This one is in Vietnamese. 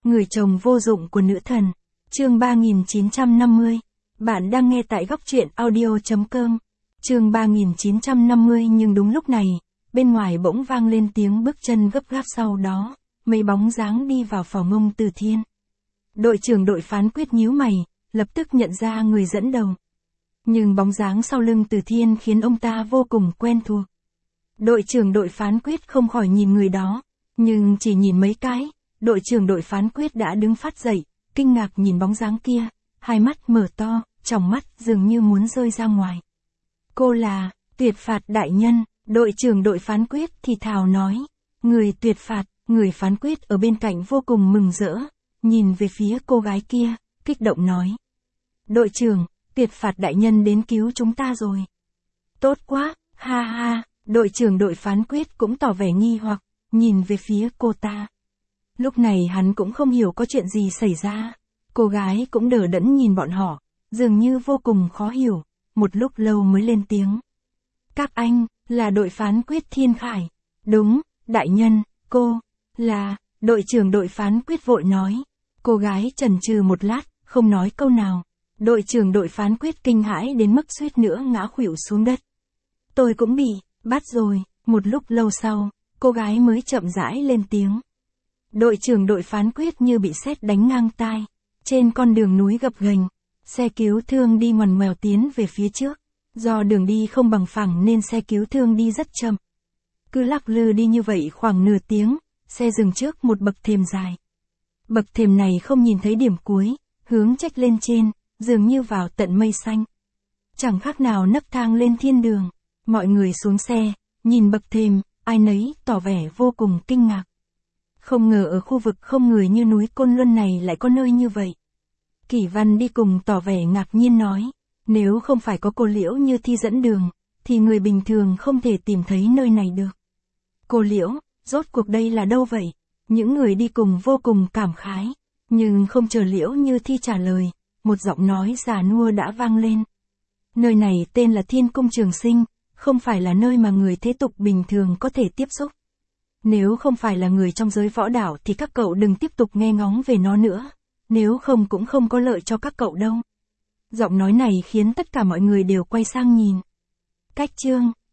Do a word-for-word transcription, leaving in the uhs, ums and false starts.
Người chồng vô dụng của nữ thần. Chương ba nghìn chín trăm năm mươi. Bạn đang nghe tại góc truyện audio chấm com. Chương ba nghìn chín trăm năm mươi. Nhưng đúng lúc này, bên ngoài bỗng vang lên tiếng bước chân gấp gáp, sau đó mấy bóng dáng đi vào phòng ông Từ Thiên. Đội trưởng đội phán quyết nhíu mày, lập tức nhận ra người dẫn đầu. Nhưng bóng dáng sau lưng Từ Thiên khiến ông ta vô cùng quen thuộc. Đội trưởng đội phán quyết không khỏi nhìn người đó, nhưng chỉ nhìn mấy cái, đội trưởng đội phán quyết đã đứng phát dậy, kinh ngạc nhìn bóng dáng kia, hai mắt mở to, tròng mắt dường như muốn rơi ra ngoài. Cô là, tuyệt phạt đại nhân, đội trưởng đội phán quyết thì thào nói. Người tuyệt phạt, người phán quyết ở bên cạnh vô cùng mừng rỡ, nhìn về phía cô gái kia, kích động nói. Đội trưởng, tuyệt phạt đại nhân đến cứu chúng ta rồi. Tốt quá, ha ha, đội trưởng đội phán quyết cũng tỏ vẻ nghi hoặc, nhìn về phía cô ta. Lúc này hắn cũng không hiểu có chuyện gì xảy ra. Cô gái cũng đờ đẫn nhìn bọn họ, dường như vô cùng khó hiểu, một lúc lâu mới lên tiếng. Các anh, là đội phán quyết Thiên Khải. Đúng, đại nhân, cô, là, đội trưởng đội phán quyết vội nói. Cô gái chần chừ một lát, không nói câu nào. Đội trưởng đội phán quyết kinh hãi đến mức suýt nữa ngã khuỵu xuống đất. Tôi cũng bị, bắt rồi, một lúc lâu sau, cô gái mới chậm rãi lên tiếng. Đội trưởng đội phán quyết như bị sét đánh ngang tai. Trên con đường núi gập ghềnh, xe cứu thương đi ngoằn ngoèo tiến về phía trước. Do đường đi không bằng phẳng nên xe cứu thương đi rất chậm. Cứ lắc lư đi như vậy khoảng nửa tiếng, xe dừng trước một bậc thềm dài. Bậc thềm này không nhìn thấy điểm cuối, hướng trách lên trên, dường như vào tận mây xanh. Chẳng khác nào nấc thang lên thiên đường. Mọi người xuống xe, nhìn bậc thềm, ai nấy tỏ vẻ vô cùng kinh ngạc. Không ngờ ở khu vực không người như núi Côn Luân này lại có nơi như vậy. Kỷ Văn đi cùng tỏ vẻ ngạc nhiên nói, nếu không phải có cô Liễu Như Thi dẫn đường, thì người bình thường không thể tìm thấy nơi này được. Cô Liễu, rốt cuộc đây là đâu vậy? Những người đi cùng vô cùng cảm khái, nhưng không chờ Liễu Như Thi trả lời, một giọng nói già nua đã vang lên. Nơi này tên là Thiên Cung Trường Sinh, không phải là nơi mà người thế tục bình thường có thể tiếp xúc. Nếu không phải là người trong giới võ đạo thì các cậu đừng tiếp tục nghe ngóng về nó nữa, nếu không cũng không có lợi cho các cậu đâu. Giọng nói này khiến tất cả mọi người đều quay sang nhìn. Cách chương,